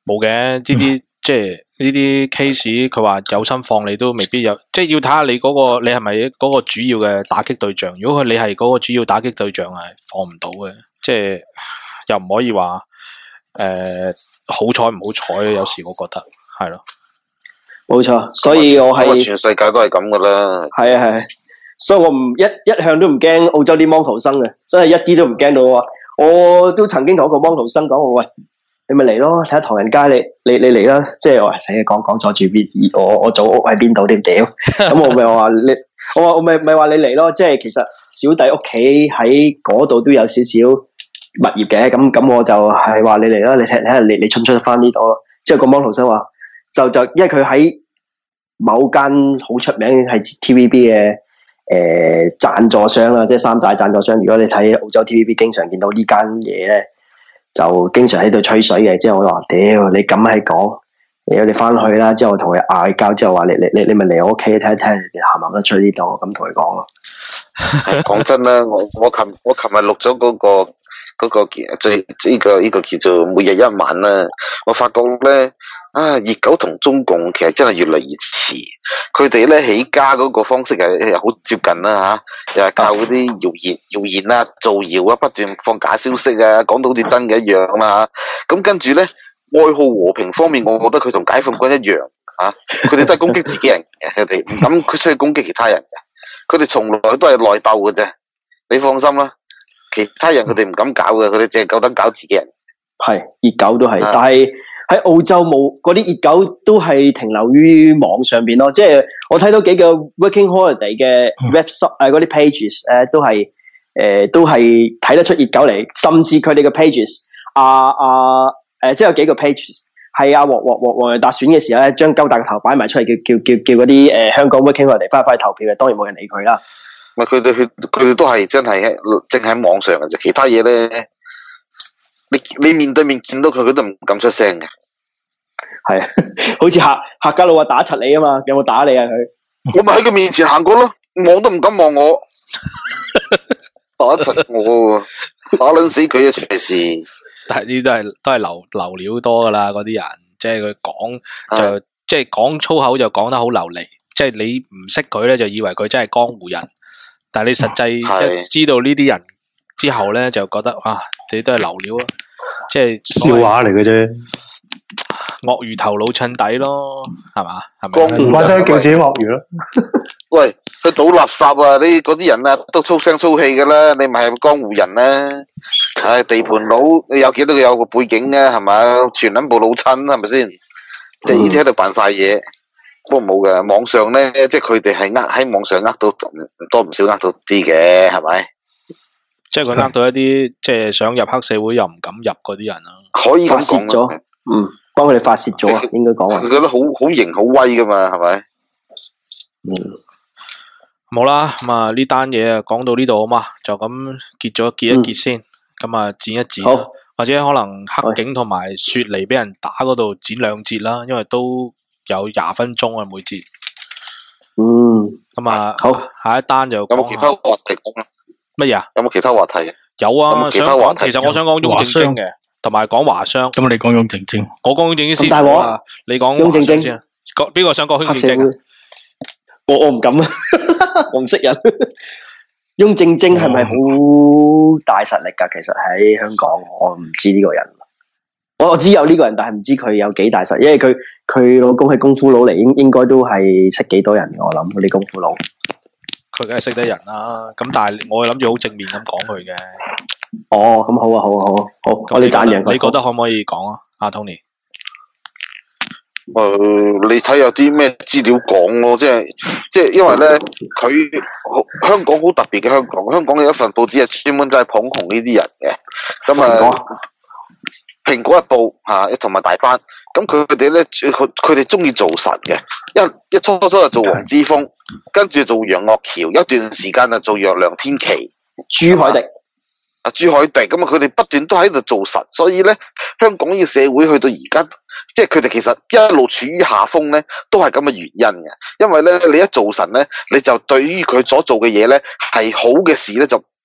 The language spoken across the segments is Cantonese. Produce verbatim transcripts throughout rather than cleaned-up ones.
冇嘅呢啲。即係呢啲 case，佢話有心放你都未必有，即係要睇下你嗰、個你係咪嗰個主要嘅打擊對象。如果佢你係嗰個主要打擊對象，係放唔到嘅，即係又唔可以話誒、呃、好彩唔好彩。有時我覺得係咯， 冇錯。所以我係全世界都係咁噶啦。 係啊係，所以我唔一一向都唔驚澳洲啲芒圖生嘅，真係一啲都唔驚到啊！我都曾經同一個芒圖生講：我喂，你咪嚟咯，睇下唐人街，你你你嚟啦！即係我話死啊，講講咗住邊，我我祖屋喺邊度？點屌？咁我咪話你，我話我咪咪話你嚟咯！即係其實小弟屋企喺嗰度都有少少物業嘅，咁咁我就係話你嚟啦，你睇睇下你你出唔出得翻呢度咯？之後個芒圖生話就就因為佢喺某間好出名係 T V B 嘅誒贊助商啦，即係三大贊助商。如果你睇澳洲 T V B，經常見到呢間嘢咧，就經常喺度吹水嘅。之後我話：屌你咁係講，屌你翻去啦！之後同佢嗌交，之後話你你你你咪嚟我屋企睇一睇，你行唔行得出呢度？咁同佢講咯。 講真啦，我我琴我琴日錄咗嗰個嗰、嗰個最呢、呢個呢、呢個叫做每日一晚啦，我發覺咧。啊！熱狗同中共其實真係越嚟越似，佢哋咧起家嗰個方式係係好接近啦嚇，又係靠嗰啲謠言、謠言啊、造謠啊，不斷放假消息啊，講到好似真嘅一樣啊嘛。咁跟住咧，愛好和平方面，我覺得佢同解放軍一樣啊，佢哋都係攻擊自己人嘅，佢哋唔敢佢出去攻擊其他人嘅，佢哋從來都係內鬥嘅啫。你放心啦，其他人佢哋唔敢搞嘅，佢哋淨係夠膽搞自己人。 係熱狗都係，但係。喺澳洲冇嗰啲熱狗都係停留於網上邊咯，即係我睇到幾個 Working Holiday 嘅 website 誒嗰啲 pages 誒、呃、都係誒、呃、都係睇得出熱狗嚟，甚至佢哋嘅 pages 啊啊誒即係有幾個 pages 係阿黃黃黃黃洋達選嘅時候咧，將鳩大個頭擺埋出嚟，叫叫叫叫嗰啲誒香港 Working Holiday 翻返去投票嘅，當然冇人理佢啦。 咪佢哋佢佢哋都係真係淨喺網上嘅啫，其他嘢咧。你你面對面見到佢，佢都唔敢出聲嘅。 係啊，好似客客家佬話打柒你啊嘛，有冇打你啊佢？ 我咪喺佢面前行過咯，望都唔敢望我，打柒我，打撚死佢啊！隨時。 但係呢啲都係都係流流料多噶啦，嗰啲人即係佢講就即係講粗口就講得好流利，即係你唔識佢咧就以為佢真係江湖人，但係你實際一知道呢啲人之後咧就覺得啊，你都係流料啊！即係笑話嚟嘅啫， 鱷魚頭老襯底咯，係嘛？係咪？或者叫自己鱷魚咯。 喂，去倒垃圾啊！呢嗰啲人啊，都粗聲粗氣噶啦，你咪係江湖人啦。唉，地盤佬，你有幾多個有個背景啊？係咪？全撚部老襯係咪先？即係呢啲喺度扮晒嘢，不過冇嘅。網上咧，即係佢哋係呃喺網上呃到唔多唔少呃到啲嘅，係咪？ 即係佢呃到一啲即係想入黑社會又唔敢入嗰啲人啊， 可以咁講咗， 嗯，幫佢哋發泄咗啊，應該講啊。 佢覺得好好型好威噶嘛，係咪？ 嗯， 冇啦，咁啊呢單嘢啊講到呢度好嘛，就咁結咗結一結先，咁啊、嗯、剪一剪， 好或者可能黑警同埋雪梨俾人打嗰度剪兩節啦，因為都有廿分鐘啊每節。 嗯， 咁啊好， 下一單就有冇其他話題講啊？ 乜嘢啊？ 有冇其他話題？ 有啊， 有冇其他話題其實我想講雍正精嘅，同埋講華商。 咁你講雍正精， 我講雍正精先。 大鑊， 你講雍正精先。邊個想講雍正精啊？ 我我唔敢啊，我唔識人。雍正精係咪好大實力噶？其實喺香港，我唔知呢個人。我我知有呢個人，但係唔知佢有幾大實力，因為佢佢老公係功夫佬嚟，應應該都係識幾多人嘅。我諗嗰啲功夫佬。 佢梗係識得人啦，咁但係我諗住好正面咁講佢嘅。 哦，咁好啊，好啊，好啊，好，我哋讚揚佢。 你覺得可唔可以講啊？阿 Tony， 誒、呃，你睇有啲咩資料講咯，即係即係因為咧，佢香港好特別嘅香港，香港有一份報紙係專門就係捧紅呢啲人嘅，咁啊，蘋果日報吓，同埋大班，咁佢哋咧，佢佢哋中意做神嘅，一一初初就做黃之鋒，跟住做楊岳橋，一段時間就做楊梁天琦、 朱凱迪。 啊，朱凱迪咁啊，佢哋不斷都喺度做神，所以咧，香港呢個社會去到而家，即係佢哋其實一路處於下風咧，都係咁嘅原因嘅。因為咧，你一做神咧，你就對於佢所做嘅嘢咧係好嘅事咧，就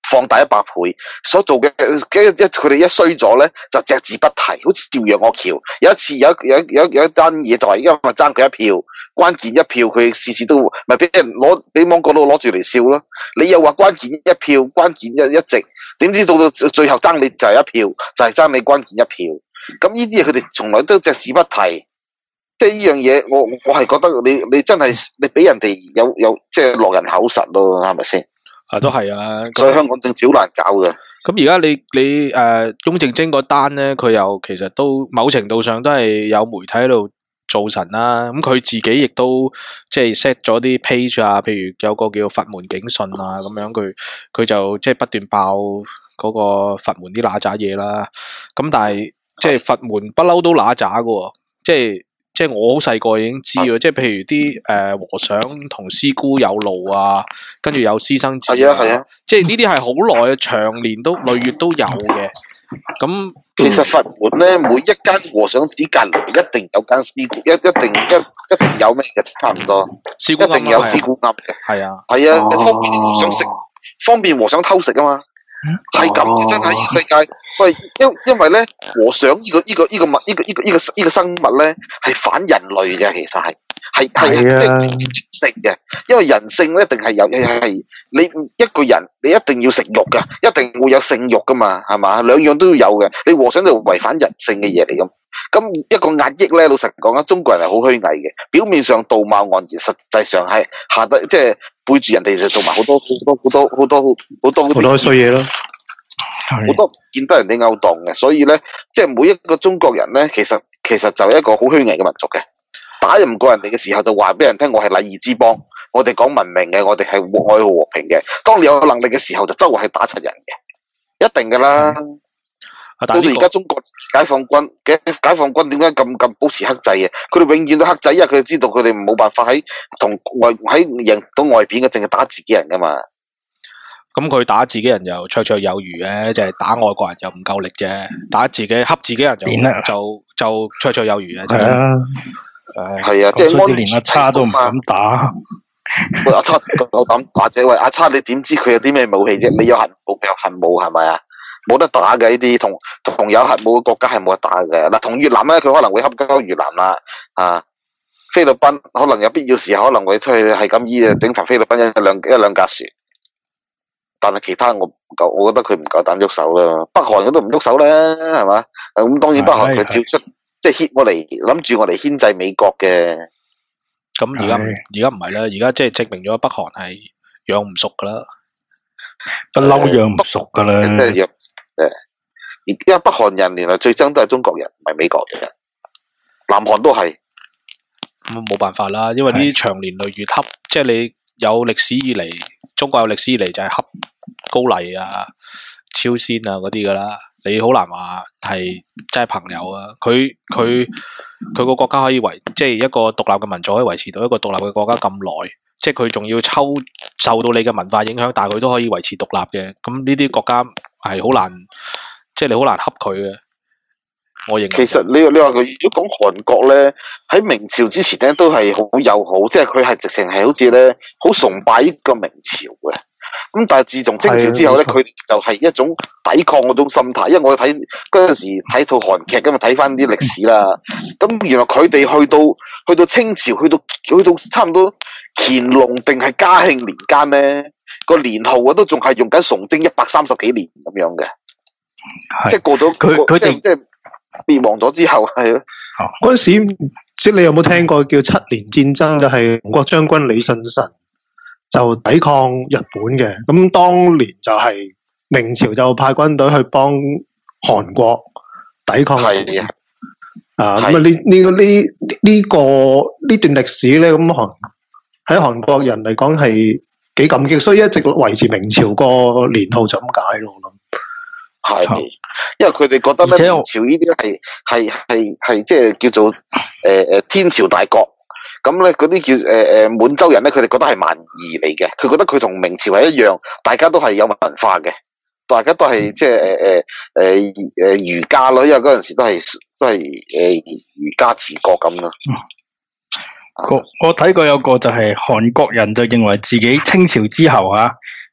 放大一百倍，所做嘅一一佢哋一衰咗咧，就隻字不提，好似趙楊岳橋有一次有有有有一單嘢就係因為爭佢一票，關鍵一票佢次次都咪俾人攞俾芒果佬攞住嚟笑咯。你又話關鍵一票，關鍵一一席，點知到到最後爭你就係一票，就係、是、爭你關鍵一票。咁呢啲嘢佢哋從來都隻字不提。即係呢樣嘢，我我係覺得你你真係你俾人哋有有即係落人口實咯，係咪先？ 啊，都係啊。 所以香港政治好難搞嘅。 咁而家你你誒、呃、翁靜晶嗰單咧，佢又其實都某程度上都係有媒體喺度造神啦。咁佢自己亦都即係 set 咗啲 page 啊，譬如有個叫佛門警訊啊，咁樣佢佢就即係不斷爆嗰個佛門啲嗱喳嘢啦。咁但係即係佛門不嬲都嗱喳嘅喎，即係。即係我好細個已經知嘅，即係譬如啲誒、呃、和尚同師姑有路啊，跟住有私生子啊， 係啊係啊， 即係呢啲係好耐，長年都累月都有嘅。咁其實佛門咧，每一間和尚寺隔離一定有間師姑，一一定一一定有咩嘅，差唔多， 師姑一定有師姑庵嘅。 係啊， 係啊，方便和尚食，方便和尚偷食啊嘛。係咁嘅，真係呢個世界。喂，因因為咧，和尚呢、這個呢、這個呢、這個物呢、這個呢、這個呢、這個呢、這個生物咧，係反人類嘅，其實係係係即係性嘅。因為人性咧，一定係有係你一個人，你一定要食肉噶，一定會有性欲噶嘛，係嘛？兩樣都要有嘅。你和尚就違反人性嘅嘢嚟咁。咁一個壓抑咧，老實講啊，中國人係好虛偽嘅，表面上道貌岸然，實際上係下得即係背住人哋就做埋好多好多好多好多好多好多衰嘢咯。 好多見得人哋勾當嘅，所以咧，即係每一個中國人咧，其實其實就係一個好虛偽嘅民族嘅。打唔過人哋嘅時候，就話俾人聽我係禮儀之邦，我哋講文明嘅，我哋係愛好和平嘅。當你有能力嘅時候，就周圍係打柒人嘅，一定噶啦。到到而家中國解放軍嘅解放軍點解咁咁保持克制嘅？佢哋永遠都克制，因為佢哋知道佢哋冇辦法喺同外喺贏到外邊嘅，淨係打自己人噶嘛。 咁佢打自己人又綽綽有餘嘅，就係、是、打外國人又唔夠力啫。打自己恰自己人就就就綽綽有餘嘅。係啊，誒係啊，即係安連阿叉都唔敢打。 喂，阿叉夠膽打啫？喂，阿叉你點知佢有啲咩武器啫？你有核武，有核武係咪啊？冇得打嘅呢啲，同同有核武嘅國家係冇得打嘅。嗱，同越南咧，佢可能會恰鳩越南啦。啊，菲律賓可能有必要時候可能會出去係咁依啊，整翻菲律賓一兩一兩架船。但係其他我唔夠，我覺得佢唔夠膽喐手啦。北韓佢都唔喐手啦，係嘛？咁當然北韓佢照出即係牽我嚟諗住我嚟牽制美國嘅。 咁而家而家唔係啦，而家即係證明咗北韓係養唔熟噶啦， 不嬲養唔熟噶啦。 咩養？誒，而家北韓人原來最憎都係中國人，唔係美國人。南韓都係。 咁冇辦法啦，因為呢啲長年累月恰，即係你有歷史以嚟，中國有歷史以嚟就係恰高麗啊、朝鮮啊嗰啲噶啦，你好難話係真係朋友啊。佢佢佢個國家可以維，即係一個獨立嘅民族可以維持到一個獨立嘅國家咁耐，即係佢仲要抽受到你嘅文化影響，但係佢都可以維持獨立嘅。咁呢啲國家係好難，即係你好難恰佢嘅。我認為其實你你話佢如果講韓國咧，喺明朝之前咧都係好友好，即係佢係直情係好似咧好崇拜呢個明朝嘅。咁但係自從清朝之後咧，佢就係一種抵抗嗰種心態。因為我睇嗰陣時睇套韓劇，咁啊睇翻啲歷史啦。咁原來佢哋去到去到清朝，去到去到差唔多乾隆定係嘉慶年間咧，個年號啊都仲係用緊崇禎一百三十幾年咁樣嘅，即係過咗佢佢哋即係滅亡咗之後係咯。 嗰陣時，即係你有冇聽過叫七年戰爭？就係韓國將軍李舜臣就抵抗日本嘅。咁當年就係明朝就派軍隊去幫韓國抵抗日本。啊，咁啊呢呢個呢呢個呢段歷史咧，咁韓喺韓國人嚟講係幾感激，所以一直維持明朝個年號就咁解咯。我諗。 係，因為佢哋覺得咧，明朝呢啲係係係係即係叫做誒誒、呃、天朝大國，咁咧嗰啲叫誒誒滿洲人咧，佢哋覺得係蠻夷嚟嘅，佢覺得佢同明朝係一樣，大家都係有文化嘅，大家都係即係誒誒誒誒儒家咯，因為嗰陣時都係都係誒儒家治國咁咯。 我我睇過有個就係韓國人就認為自己清朝之後啊。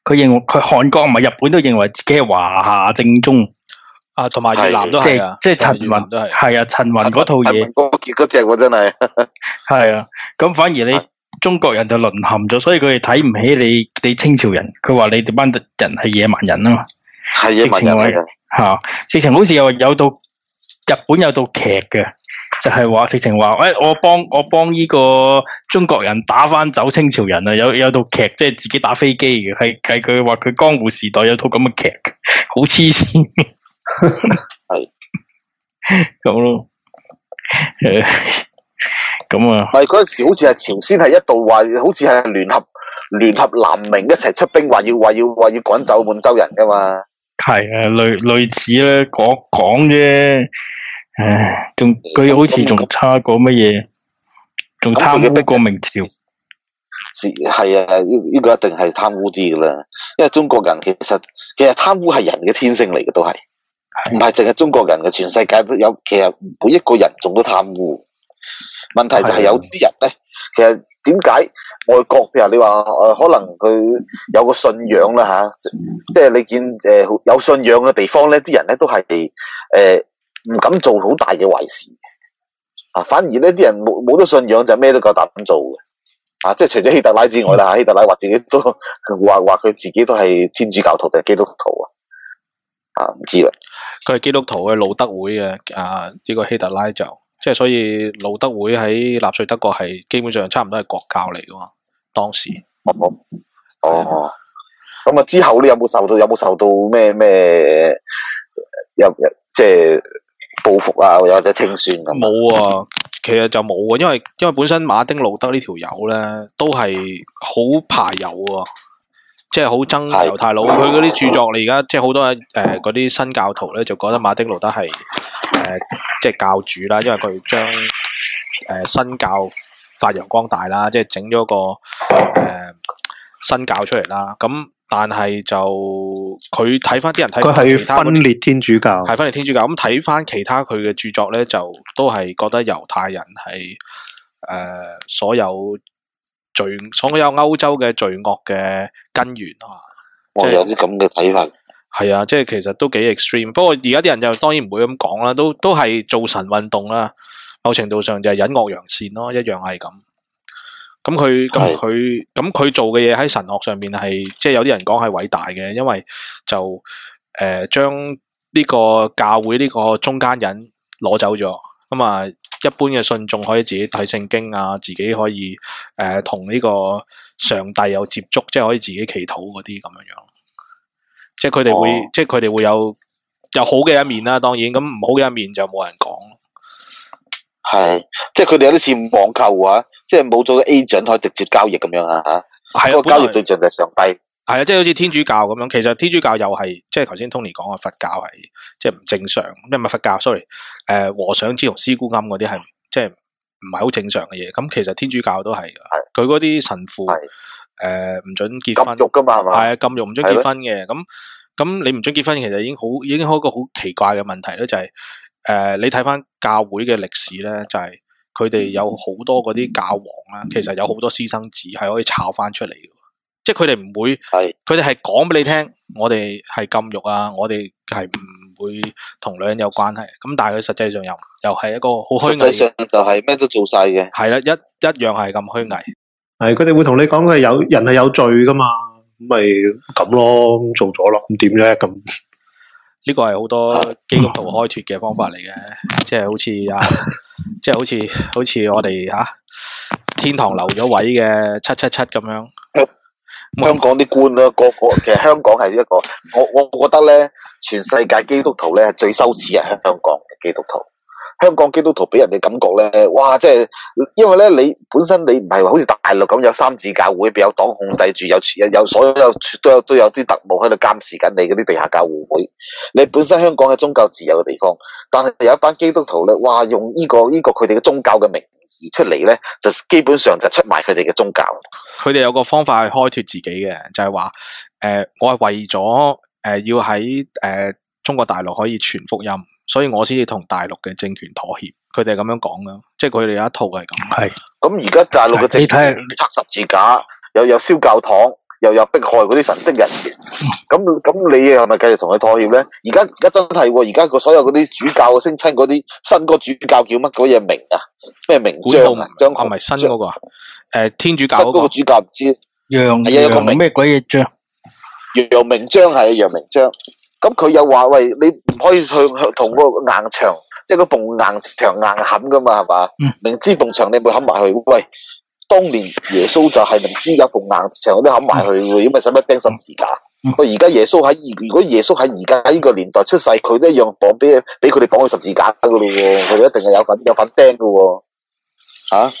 佢認為佢韓國唔係日本都認為自己係華夏正宗。 啊，同埋越南都係啊， 即係即係陳雲都係， 係啊，陳雲嗰套嘢， 嗰嗰隻喎真係， 係啊，咁反而你中國人就淪陷咗，所以佢哋睇唔起你你清朝人，佢話你哋班人係野蠻人啊嘛， 係野蠻人嚟嘅， 嚇，直情好似有有到日本有套劇嘅，就係話直情話，誒我幫我幫呢個中國人打翻走清朝人啊，有有套劇即係自己打飛機嘅，係係佢話佢江湖時代有套咁嘅劇，好黐線。 係咁咯，誒，咁啊， 係嗰陣時好似係朝鮮係一度話，好似係聯合聯合南明一齊出兵，話要話要話要趕走滿洲人噶嘛。 係啊，類類似咧，講講啫，唉，仲佢好似仲差過乜嘢，仲貪污過明朝。 係啊，呢呢個一定係貪污啲噶啦，因為中國人其實其實貪污係人嘅天性嚟嘅，都係。唔係淨係中國人嘅，全世界都有。其實每一個人仲都貪污。問題就係有啲人咧，其實點解外國譬如你話誒、呃，可能佢有個信仰啦吓，即係你見誒、呃、有信仰嘅地方咧，啲人咧都係誒唔敢做好大嘅壞事啊。反而呢啲人冇冇咗信仰就咩都夠膽做嘅啊。即係除咗希特拉之外啦，嗯、希特拉話自己都話話佢自己都係天主教徒定係基督徒啊？啊，唔知啦。 佢係基督徒嘅路德會嘅，啊呢、這個希特拉就即係所以路德會喺納粹德國係基本上差唔多係國教嚟噶嘛，當時。 哦哦，咁啊之後你有冇受到有冇受到咩咩有即係報復啊，或者清算咁？ 冇啊，其實就冇啊，因為因為本身馬丁路德呢條友咧都係好排猶啊。即係好憎猶太佬，佢嗰啲著作你而家即係好多誒嗰啲新教徒咧，就覺得馬丁路德係誒、呃、即係教主啦，因為佢將誒新教發揚光大啦，即係整咗個誒、呃、新教出嚟啦。咁但係就佢睇翻啲人睇佢係分裂天主教， 係分裂天主教。咁睇翻其他佢嘅著作咧，就都係覺得猶太人係誒、呃、所有。罪所有歐洲嘅罪惡嘅根源啊！ 我有啲咁嘅睇法。 係啊，即係其實都幾 extreme。不過而家啲人就當然唔會咁講啦，都都係造神運動啦。某程度上就係隱惡揚善咯，一樣係咁。咁佢咁佢咁佢做嘅嘢喺神學上面係，即係有啲人講係偉大嘅，因為就誒將呢個教會呢個中間人攞走咗，咁啊一般嘅信眾可以自己睇聖經啊，自己可以誒同呢個上帝有接觸，即係可以自己祈禱嗰啲咁樣樣。即係佢哋會，哦、即係佢哋會有有好嘅一面啦，當然咁唔好嘅一面就冇人講。 係，即係佢哋有啲似網購啊，即係冇咗個 agent 可以直接交易咁樣啊吓。係啊，個交易對象就係上帝。係啊，即係好似天主教咁樣，其實天主教又係，即係頭先 Tony 講嘅佛教係，即係唔正常。咩唔係佛教 ？sorry，誒、呃、和尚之同師姑庵嗰啲係，即係唔係好正常嘅嘢。咁其實天主教都係，佢嗰啲神父誒唔、呃、准結婚， 禁欲噶嘛係嘛？ 係啊，禁欲唔准結婚嘅。咁咁你唔准結婚，其實已經好已經開個好奇怪嘅問題咧，就係、是、誒、呃、你睇翻教會嘅歷史咧，就係佢哋有好多嗰啲教皇啦，其實有好多私生子係可以炒翻出嚟嘅。即係佢哋唔會，佢哋係講俾你聽，我哋係禁欲啊，我哋係唔會同女人有關係。咁但係佢實際上又又係一個好虛偽。實際上就係咩都做晒嘅。 係啦，一一樣係咁虛偽。 係佢哋會同你講佢係有人係有罪噶嘛，咁咪咁咯，咁做咗咯，咁點啫咁？ 呢個係好多基督徒開脫嘅方法嚟嘅，即係好似啊，即係好似好似我哋吓、啊、天堂留咗位嘅七七七咁樣。 香港啲官啦，個個其實香港係一個，我我覺得咧，全世界基督徒咧係最羞恥係香港嘅基督徒。香港基督徒俾人哋感覺咧，哇！即係因為咧，你本身你唔係話好似大陸咁有三自教會，俾有黨控制住，有有有所有都有都有啲特務喺度監視緊你嗰啲地下教會。你本身香港係宗教自由嘅地方，但係有一班基督徒咧，哇！用呢個呢個佢哋嘅宗教嘅名字出嚟咧，就基本上就出賣佢哋嘅宗教。 佢哋有個方法去開脫自己嘅，就係話誒，我係為咗誒、呃、要喺誒、呃、中國大陸可以傳福音，所以我先至同大陸嘅政權妥協。佢哋係咁樣講噶，即係佢哋有一套係咁。係咁而家大陸嘅政權拆十字架，又有燒教堂， 又有迫害嗰啲神職人員，咁咁你係咪繼續同佢妥協咧？而家而家真係喎，而家個所有嗰啲主教聲稱嗰啲新嗰個主教叫乜嗰嘢名啊？咩名章啊？張係咪新嗰個啊？誒，天主教嗰個新嗰個主教唔知楊係啊有個名楊咩鬼嘢章？ 楊明章係楊明章，咁佢又話喂，你唔可以去去同個硬牆，即係個埲硬牆硬冚噶嘛，係嘛？ 嗯明知埲牆你咪冚埋去，喂！當年耶穌就係明知有埲硬牆嗰啲冚埋去喎，咁咪使乜釘十字架？喂、嗯，而家耶穌喺如果耶穌喺而家呢個年代出世，佢都一樣綁俾俾佢哋綁去十字架噶咯喎，佢哋一定係有份有份釘噶喎，嚇、啊！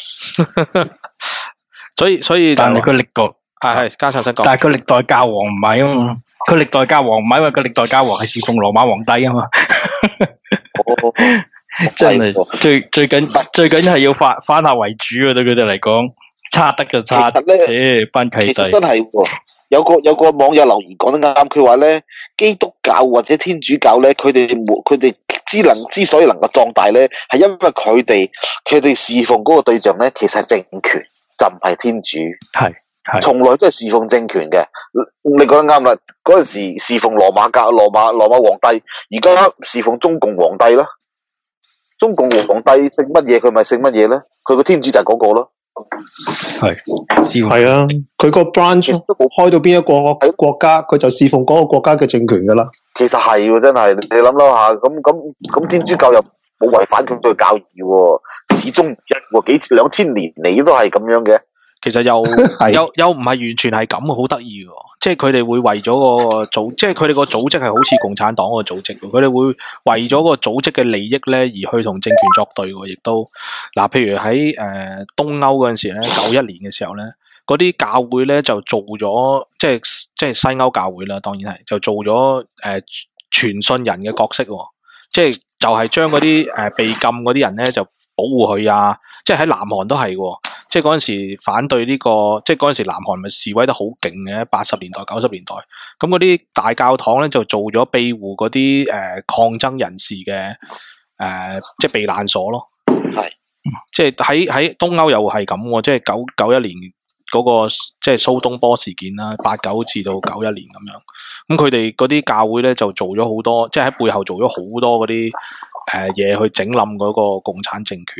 所以所以但係佢歷代係係加插新講， 但係佢歷代教皇唔係啊嘛，佢歷代教皇唔係因為佢歷代教皇係侍奉羅馬皇帝啊嘛。 哦真係最最緊最緊係要翻翻下為主啊！對佢哋嚟講，差得就差，誒班契弟。 其實真係喎，有個有個網友留言講得啱，佢話咧基督教或者天主教咧，佢哋冇佢哋之能之所以能夠壯大咧，係因為佢哋佢哋侍奉嗰個對象咧，其實係政權，就唔係天主。 係係， 從來都係侍奉政權嘅。你講得啱啦，嗰陣時侍奉羅馬教羅馬羅馬皇帝，而家侍奉中共皇帝啦。中共皇帝姓乜嘢，佢咪姓乜嘢咧？佢個天主就係嗰個咯。 係， 係啊，佢個 branch 都冇開到邊一個國家，佢就侍奉嗰個國家嘅政權噶啦。 其實係喎，真係你諗諗下，咁咁咁天主教又冇違反佢對教義喎，始終一喎幾兩千年嚟都係咁樣嘅。 其實又又又唔係完全係咁，好得意喎！即係佢哋會為咗個組，即係佢哋個組織係好似共產黨個組織，佢哋會為咗個組織嘅利益咧而去同政權作對喎，亦都嗱，譬如喺誒、呃、東歐嗰陣時咧，九一年嘅時候咧，嗰啲教會咧就做咗，即係即係西歐教會啦，當然係就做咗誒、呃、傳信人嘅角色喎，即係就係將嗰啲誒被禁嗰啲人咧就保護佢啊，即係喺南韓都係喎。即係嗰陣時反對呢、這個，即係嗰陣時南韓咪示威得好勁嘅，八十年代、九十年代，咁嗰啲大教堂咧就做咗庇護嗰啲誒抗爭人士嘅誒、呃，即係避難所咯。 係， 即係喺喺東歐又係咁喎，即係九九一年嗰、那個即係蘇東坡事件啦，八九至到九一年咁樣。咁佢哋嗰啲教會咧就做咗好多，即係喺背後做咗好多嗰啲誒嘢去整冧嗰個共產政權。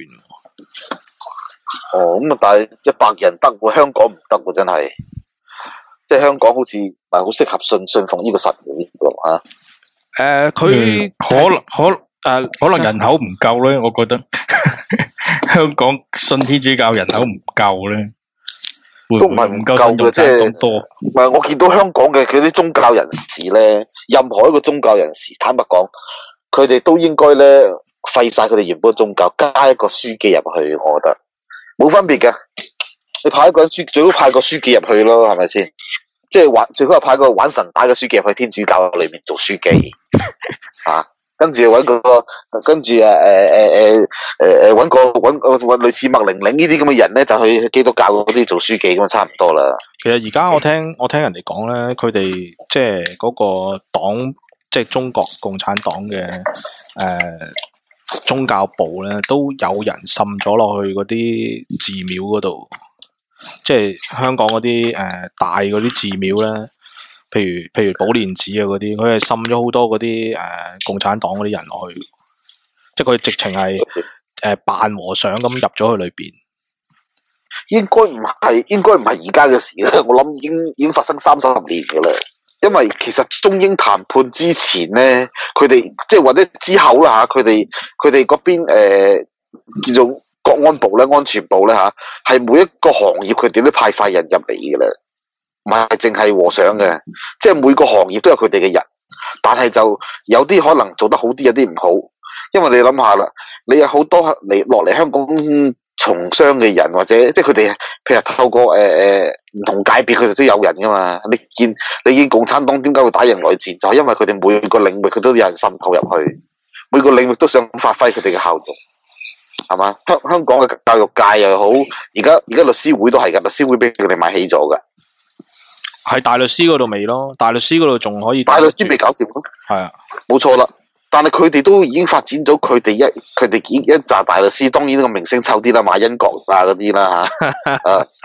哦，咁啊，但係一百人得喎，香港唔得喎，真係，即係香港好似唔係好適合信信奉呢個神嘅喎嚇。 誒，佢可能可誒可能人口唔夠咧，我覺得香港信天主教人口唔夠咧， 都唔係唔夠嘅，即係咁多。 唔係我見到香港嘅佢啲宗教人士咧，任何一個宗教人士，坦白講，佢哋都應該咧廢晒佢哋原本嘅宗教，加一個書記入去，我覺得。冇分別嘅，你派一個人書，最好派個書記入去咯，係咪先？即係玩，最好係派個玩神打嘅書記入去天主教裏面做書記，啊，跟住搵個，跟住誒誒誒誒誒誒搵個搵個搵類似麥玲玲呢啲咁嘅人咧，就去基督教嗰啲做書記咁啊，差唔多啦。 其實而家我聽我聽人哋講咧，佢哋即係嗰個黨，即係中國共產黨嘅誒。呃宗教部咧都有人滲咗落去嗰啲寺廟嗰度，即係香港嗰啲誒大嗰啲寺廟咧，譬如譬如寶蓮寺啊嗰啲，佢係滲咗好多嗰啲誒共產黨嗰啲人落去，即係佢直情係誒扮和尚咁入咗去裏邊。 應該唔係，應該唔係而家嘅事啦，我諗已經已經發生三十年噶啦。因為其實中英談判之前咧，佢哋即係或者之後啦吓，佢哋佢哋嗰邊誒叫做國安部咧、安全部咧吓，係每一個行業佢哋都派晒人入嚟嘅啦，唔係淨係和尚嘅，即係每個行業都有佢哋嘅人，但係就有啲可能做得好啲，有啲唔好，因為你諗下啦，你有好多嚟落嚟香港從商嘅人，或者即係佢哋譬如透過誒誒唔同界別，佢哋都有人噶嘛。你見你見共產黨點解會打贏內戰，就係因為佢哋每個領域佢都有人滲透入去，每個領域都想發揮佢哋嘅效用，係嘛？香香港嘅教育界又好，而家而家律師會都係噶，律師會俾佢哋買起咗噶。 喺大律師嗰度未咯？大律師嗰度仲可以。 大律師未搞掂咯。係啊，冇錯啦。但係佢哋都已經發展咗，佢哋一佢哋一紮大律師，當然呢個明星臭啲啦，馬恩國啊嗰啲啦嚇，啊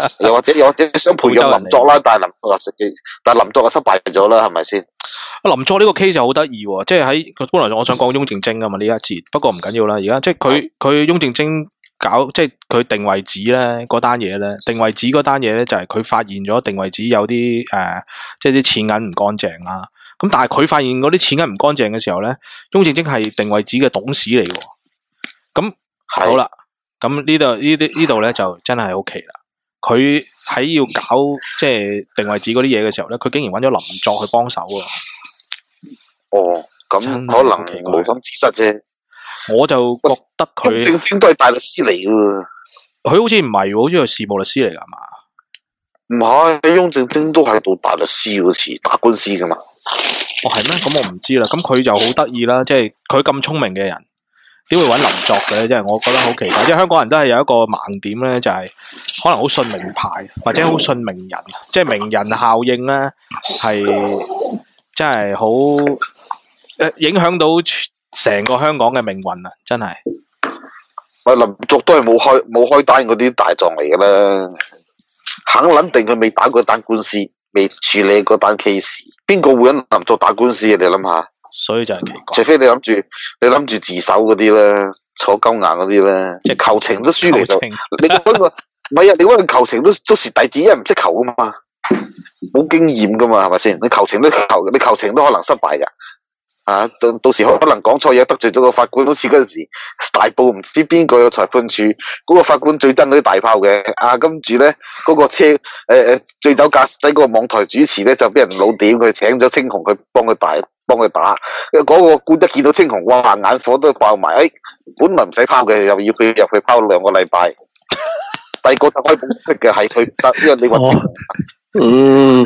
又或者又或者想培養林作啦，但係林作啊食嘅，但係林作啊失敗咗啦，係咪先？ 啊林作呢個 case 就好得意喎，即係喺本來我想講翁靜晶啊嘛呢一節，不過唔緊要啦，而家即係佢佢翁靜晶搞即係佢定位紙咧嗰單嘢咧，定位紙嗰單嘢咧就係佢發現咗定位紙有啲誒、呃，即係啲錢銀唔乾淨啦。咁但係佢發現嗰啲錢銀唔乾淨嘅時候咧，翁靜晶係定位紙嘅董事嚟喎。咁好啦，咁呢度呢啲呢度咧就真係好奇啦。佢喺要搞即係定位紙嗰啲嘢嘅時候咧，佢竟然揾咗林作去幫手喎。 哦，咁可能無心之失啫。我就覺得佢翁靜晶都係大律師嚟㗎。 佢好似唔係喎，好似係事務律師嚟㗎嘛？ 唔係，翁靜晶都係做大律師嗰時打官司㗎嘛。 哦，係咩？咁我唔知啦。咁佢就好得意啦，即係佢咁聰明嘅人，點會揾林作嘅咧？即係我覺得好奇怪。即係香港人都係有一個盲點咧，就係、是、可能好信名牌，或者好信名人，即係名人效應咧，係真係好誒影響到成個香港嘅命運啊！真係。 喂，林作都係冇開冇開單嗰啲大狀嚟㗎啦，肯撚定佢未打過單官司，未處理嗰單 case， 邊個會揾林作打官司啊？你諗下。 所以就係奇怪。 除非你諗住你諗住自首嗰啲咧，坐鳩硬嗰啲咧，即係求情都輸嚟就。你嗰個唔係啊？你嗰個求情都都蝕底啲，因為唔識求噶嘛，冇經驗噶嘛，係咪先？你求情都求，你求情都可能失敗㗎。啊，到到時可能講錯嘢得罪咗個法官，好似嗰陣時大埔唔知邊個有裁判處嗰、嗰個法官最憎嗰啲大炮嘅，啊跟住咧嗰個車誒誒、呃、醉酒駕駛嗰個網台主持咧就俾人老點，佢請咗青紅去幫佢打幫佢打，嗰、嗰個官一見到青紅，哇眼火都爆埋，誒、哎、本來唔使拋嘅，又要佢入去拋兩個禮拜，第二個就可以保釋嘅係佢得，因為你話青紅， 嗯，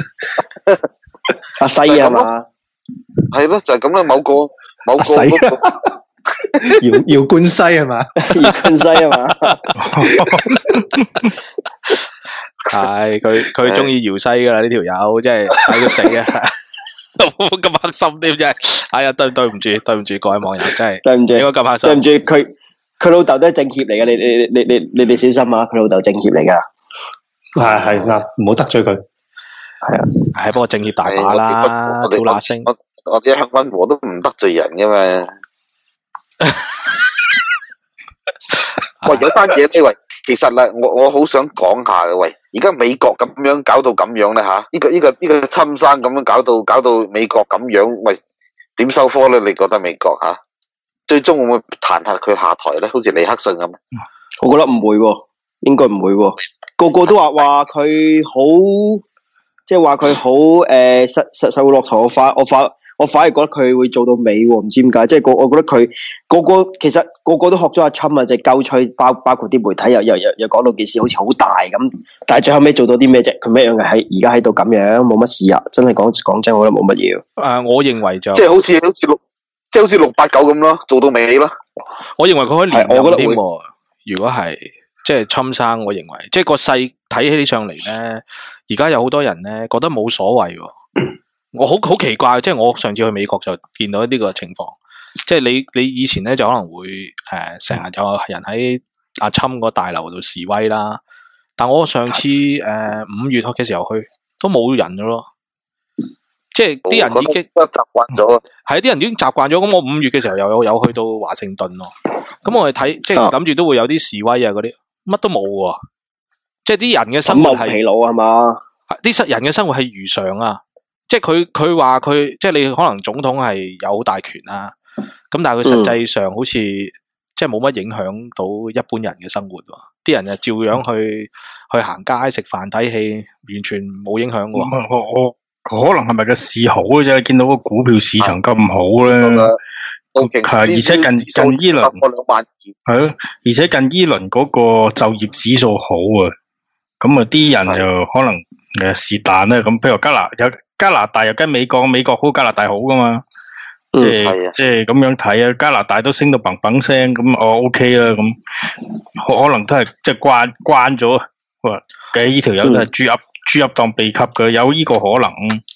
阿西啊嘛。 係咯，就係咁啦。某個某個嗰個姚姚冠西係嘛？ 姚冠西係嘛？ 係佢佢中意姚西㗎啦，呢條友真係睇佢死啊！咁黑心添真係，哎呀對對唔住對唔住各位網友真係， 對唔住， 應該咁黑心。 對唔住佢佢老豆都係政協嚟嘅，你你你你你你小心啊！佢老豆政協嚟㗎， 係係嗱，唔好得罪佢。 係啊， 係不過政協大把啦，好乸聲。 我我啲香港我都唔得罪人噶嘛。喂，有單嘢呢？喂，其實啦，我我好想講下嘅。喂，而家美國咁樣搞到咁樣咧吓，呢、這個呢、這個呢、這個親生咁樣搞到搞到美國咁樣，喂，點收科咧？你覺得美國吓、啊，最終會唔會彈劾佢下台咧？好似尼克遜咁。 我覺得唔會喎，應該唔會喎。個個都話話佢好。即係話佢好誒實實實會落台，我反我反我反而覺得佢會做到尾喎，唔知點解。即係個我覺得佢個個其實個個都學咗阿侵啊，就係鳩吹，包包括啲媒體又又又又講到件事好似好大咁，但係最後尾做到啲咩啫？佢咩樣嘅喺而家喺度咁樣冇乜事啊！真係講講真，我覺得冇乜嘢。 誒，我認為就即係好似好似六即係好似六八九咁咯，做到尾咯。 我認為佢可以連任添喎。如果係即係侵生，我認為即係個勢睇起上嚟咧。而家有好多人咧覺得冇所謂喎，我好好奇怪，即係我上次去美國就見到呢個情況，即係你你以前咧就可能會誒成日有人喺阿侵個大樓度示威啦，但我上次誒五、呃、月嘅時候去都冇人咗咯，即係啲人已經習慣咗， 係啲人已經習慣咗。咁我五月嘅時候又有有去到華盛頓咯，咁我哋睇即係諗住都會有啲示威啊嗰啲，乜都冇喎。即係啲人嘅生活係疲勞係嘛？ 啲人嘅生活係如常啊！即係佢佢話佢即係你可能總統係有好大權啊，咁但係佢實際上好似、嗯、即係冇乜影響到一般人嘅生活喎。啲人就照樣去去行街食飯睇戲，完全冇影響喎。 我我可能係咪個市好嘅啫？見到個股票市場咁好咧，係而且近近依輪係咯，而且近依輪嗰個就業指數好啊。咁啊，啲人就可能誒是但咧，咁譬如加拿有加拿大又跟美國，美國好加拿大好噶嘛，即係即係咁樣睇啊。加拿大都升到砰砰聲，咁我 OK 啦，咁可能都係即係慣慣咗，哇！嘅呢條友都係豬噏豬噏當秘笈嘅，有呢個可能。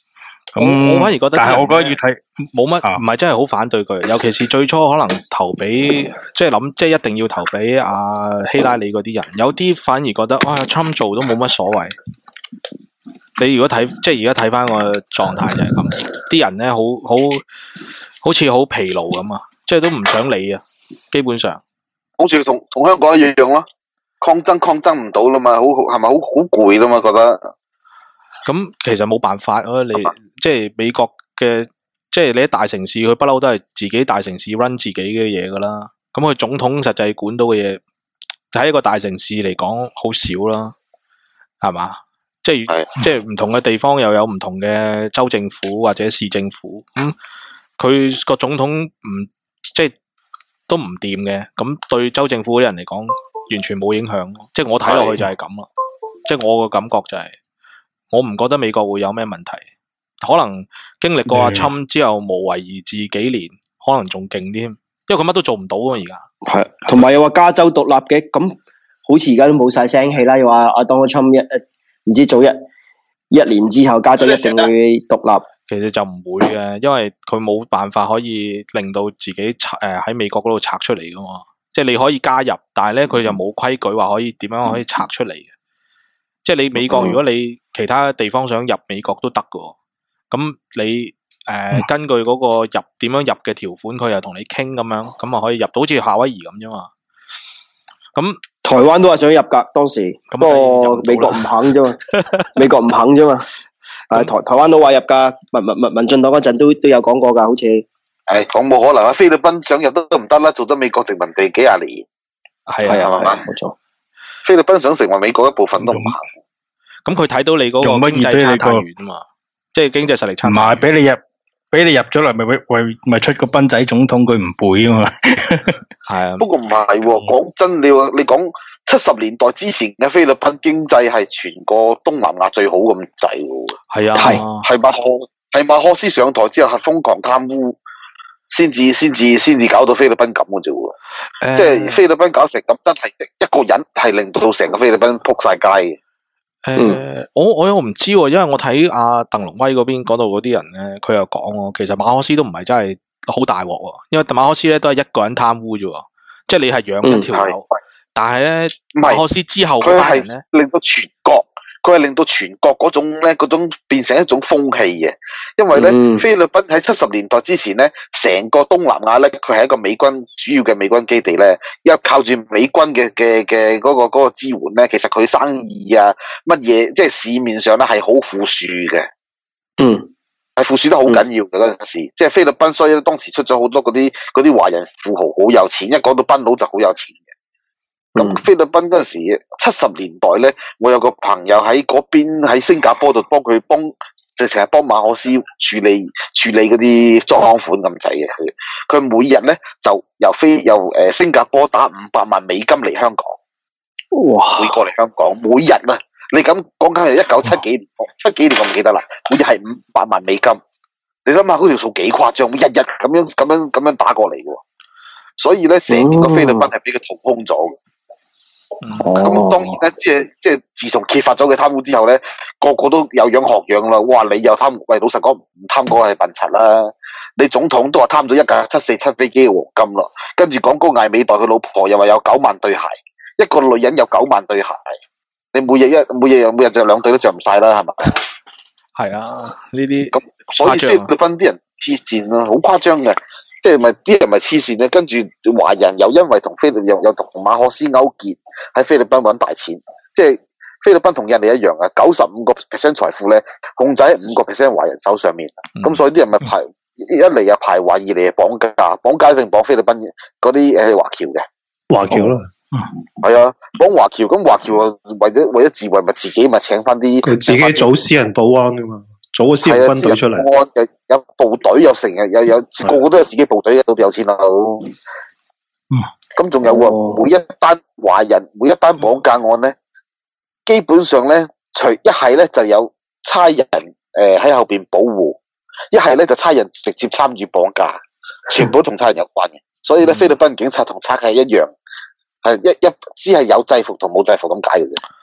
咁我反而覺得， 但係我覺得要睇冇乜， 啊唔係真係好反對佢，尤其是最初可能投俾，即係諗，即係一定要投俾阿希拉里嗰啲人，有啲反而覺得，哇，Trump 做都冇乜所謂。你如果睇，即係而家睇翻個狀態就係咁，啲人咧好好好似好疲勞咁啊，即係都唔想理啊，基本上。 好似同同香港一樣咯，抗爭抗爭唔到啦嘛，好係咪好好攰啦嘛？覺得咁其實冇辦法咯，你即係美國嘅，即係你喺大城市，佢不嬲都係自己大城市 run 自己嘅嘢噶啦。咁佢總統實際管到嘅嘢，喺一個大城市嚟講好少啦，係嘛？即係係即係唔同嘅地方又有唔同嘅州政府或者市政府，咁佢個總統唔即係都唔掂嘅，咁對州政府嗰啲人嚟講完全冇影響。即係我睇落去就係咁啦，即係我個感覺就係、是。我唔覺得美國會有咩問題，可能經歷過阿侵之後無為而治幾年，可能仲勁添，因為佢乜都做唔到啊而家。 係，同埋又話加州獨立嘅，咁好似而家都冇晒聲氣啦。又話阿 Donald Trump 一誒唔知早一一年之後加州一定會獨立。 其實就唔會嘅，因為佢冇辦法可以令到自己拆誒喺美國嗰度拆出嚟噶嘛。即係你可以加入，但係咧佢就冇規矩話可以點樣可以拆出嚟嘅。即係你美國，如果你其他地方想入美國都得㗎，咁你誒、呃、根據嗰個入點樣入嘅條款，佢又同你傾咁樣，咁啊可以入到好似夏威夷咁啫嘛。咁台灣都話想入㗎當時，不過美國唔肯啫嘛，美國唔肯啫嘛。誒台台灣都話入㗎，民民民民進黨嗰陣都都有講過㗎，好似。 誒講冇可能啊！菲律賓想入都唔得啦，做咗美國殖民地幾廿年。 係係啊， 啊， 係冇錯。 菲律賓想成為美國一部分都唔行。 咁佢睇到你嗰個經濟差太遠啊嘛，即係經濟實力差。 唔係俾你入，俾你入咗嚟，咪為為咪出個賓仔總統，佢唔背啊嘛。 係啊， 不過唔係喎，講真，你話你講七十年代之前嘅菲律賓經濟係全個東南亞最好咁滯喎。 係啊， 係係馬可係馬可斯上台之後係瘋狂貪污，先至先至先至搞到菲律賓咁嘅啫喎。 誒即係菲律賓搞成咁，真係一個人係令到成個菲律賓撲晒街嘅。 誒、呃，我我我唔知喎，因為我睇阿鄧龍威嗰邊嗰度嗰啲人咧，佢又講喎，其實馬可斯都唔係真係好大鑊喎，因為馬可斯咧都係一個人貪污啫喎，即係你係養一條友， 嗯、 但係咧唔係馬可斯之後佢嗰班人咧， 係令到全國，佢係令到全國嗰種咧嗰種變成一種風氣嘅，因為咧、 嗯、 菲律賓喺七十年代之前咧，成個東南亞咧，佢係一個美軍主要嘅美軍基地咧，一靠住美軍嘅嘅嘅嗰個嗰、嗰個支援咧，其實佢生意啊乜嘢，即係市面上咧係好富庶嘅， 嗯，係富庶得好緊要嘅嗰陣時，即係菲律賓，所以當時出咗好多嗰啲嗰啲華人富豪好有錢，一講到賓佬就好有錢嘅。咁、嗯、菲律賓嗰陣時七十年代咧，我有個朋友喺嗰邊喺新加坡度幫佢幫，直情係幫馬可斯處理處理嗰啲贓款咁滯嘅佢，佢每日咧就由飛由誒、呃、新加坡打五百萬美金嚟香港， 哇！ 會過嚟香港，每日啊，你咁講緊係一九七幾年，七幾年我唔記得啦，每日係五百萬美金，你諗下嗰條數幾誇張，日日咁樣咁樣咁樣打過嚟嘅，所以咧成個菲律賓係俾佢掏空咗嘅。咁、嗯、當然咧，即係即係自從揭發咗佢貪污之後咧，個個都有樣學樣啦。哇！你又貪，喂，老實講唔貪嗰個係笨柒啦。你總統都話貪咗一架七四七飛機嘅黃金啦，跟住講高艾美代佢老婆又話有九萬對鞋，一個女人有九萬對鞋，你每日一每日每日着兩對都着唔晒啦，係咪？係啊，呢啲咁所以菲律賓啲人黐線啊，好誇張嘅。即係咪啲人咪黐線咧？跟住華人又因為同菲律又又同馬可斯勾結喺菲律賓揾大錢，即係菲律賓同印尼一樣啊，九十五個 percent 財富咧控制喺五個 percent 華人手上面，咁、嗯、所以啲人咪排一嚟又排華，二嚟又綁架，綁架定綁菲律賓嗰啲誒華僑嘅華僑咯， 係啊，綁華僑，咁華僑為咗為咗自衛，咪自己咪請翻啲佢自己組私人保安噶嘛。組個私人軍隊出嚟， 有有部隊，又成日有有個個都有自己部隊，到有錢佬。嗯，咁仲有喎、哦，每一單華人，每一單綁架案咧，基本上咧，除一係咧就有差人誒喺、呃、後邊保護，一係咧就差人直接參與綁架，全部同差人有關嘅。所以咧，菲律賓警察同賊係一樣，係一一只係有制服同冇制服咁解嘅啫。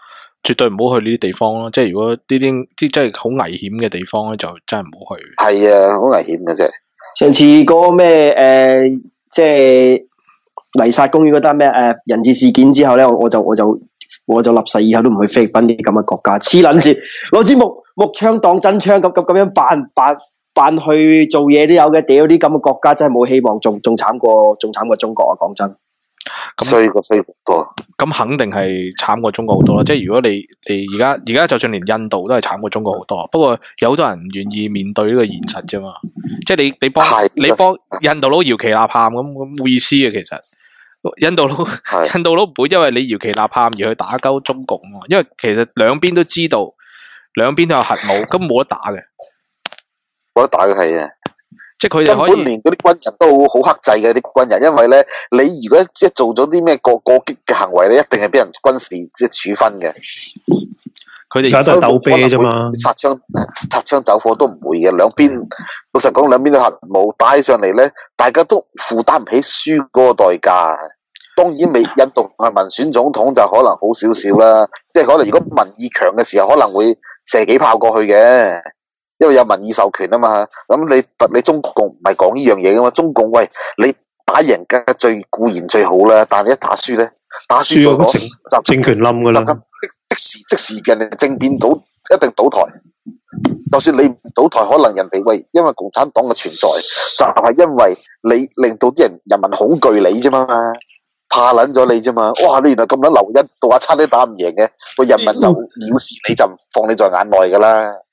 絕對唔好去呢啲地方咯。即係如果呢啲啲真係好危險嘅地方咧，就真係唔好去。 係啊，好危險嘅啫。 上次嗰個咩誒，即係泥沙公園嗰單咩誒人質事件之後咧，我我就我就我就立誓以後都唔去菲律賓啲咁嘅國家，黐撚線，攞支木木槍當真槍咁咁咁樣扮扮扮去做嘢都有嘅，屌啲咁嘅國家真係冇希望，仲仲慘過仲慘過中國啊！講真。 衰過衰過多， 咁肯定係慘過中國好多啦。即係如果你你而家而家就算連印度都係慘過中國好多，不過有好多人唔願意面對呢個現實啫嘛。即係你你幫你幫印度佬搖旗吶喊咁咁冇意思嘅其實。印度佬印度佬唔會因為你搖旗吶喊而去打鳩中共啊，因為其實兩邊都知道，兩邊都有核武，根本冇得打嘅。 冇得打嘅係啊。 即係佢哋可以根本連嗰啲軍人都好克制嘅啲軍人，因為咧，你如果即係做咗啲咩過過激嘅行為咧，一定係俾人軍事即係處分嘅。 佢哋而家都係鬥啤啫嘛， 擦槍擦槍走火都唔會嘅。兩邊老實講，兩邊都核武打起上嚟咧，大家都負擔唔起輸嗰個代價。當然未印度係民選總統就可能好少少啦，即係可能如果民意強嘅時候，可能會射幾炮過去嘅。因為有民意授權啊嘛，咁你你中共唔係講呢樣嘢噶嘛？中共喂，你打贏嘅最固然最好啦，但係一打輸咧，打輸咗政就政權冧噶啦， 即即時即時人哋政變倒一定倒台。就算你唔倒台，可能人哋喂，因為共產黨嘅存在，就係因為你令到啲人人民恐懼你啫嘛，怕撚咗你啫嘛。哇！你原來咁撚流，一到阿差啲打唔贏嘅，個人民就藐視你，就唔放你在眼內噶啦。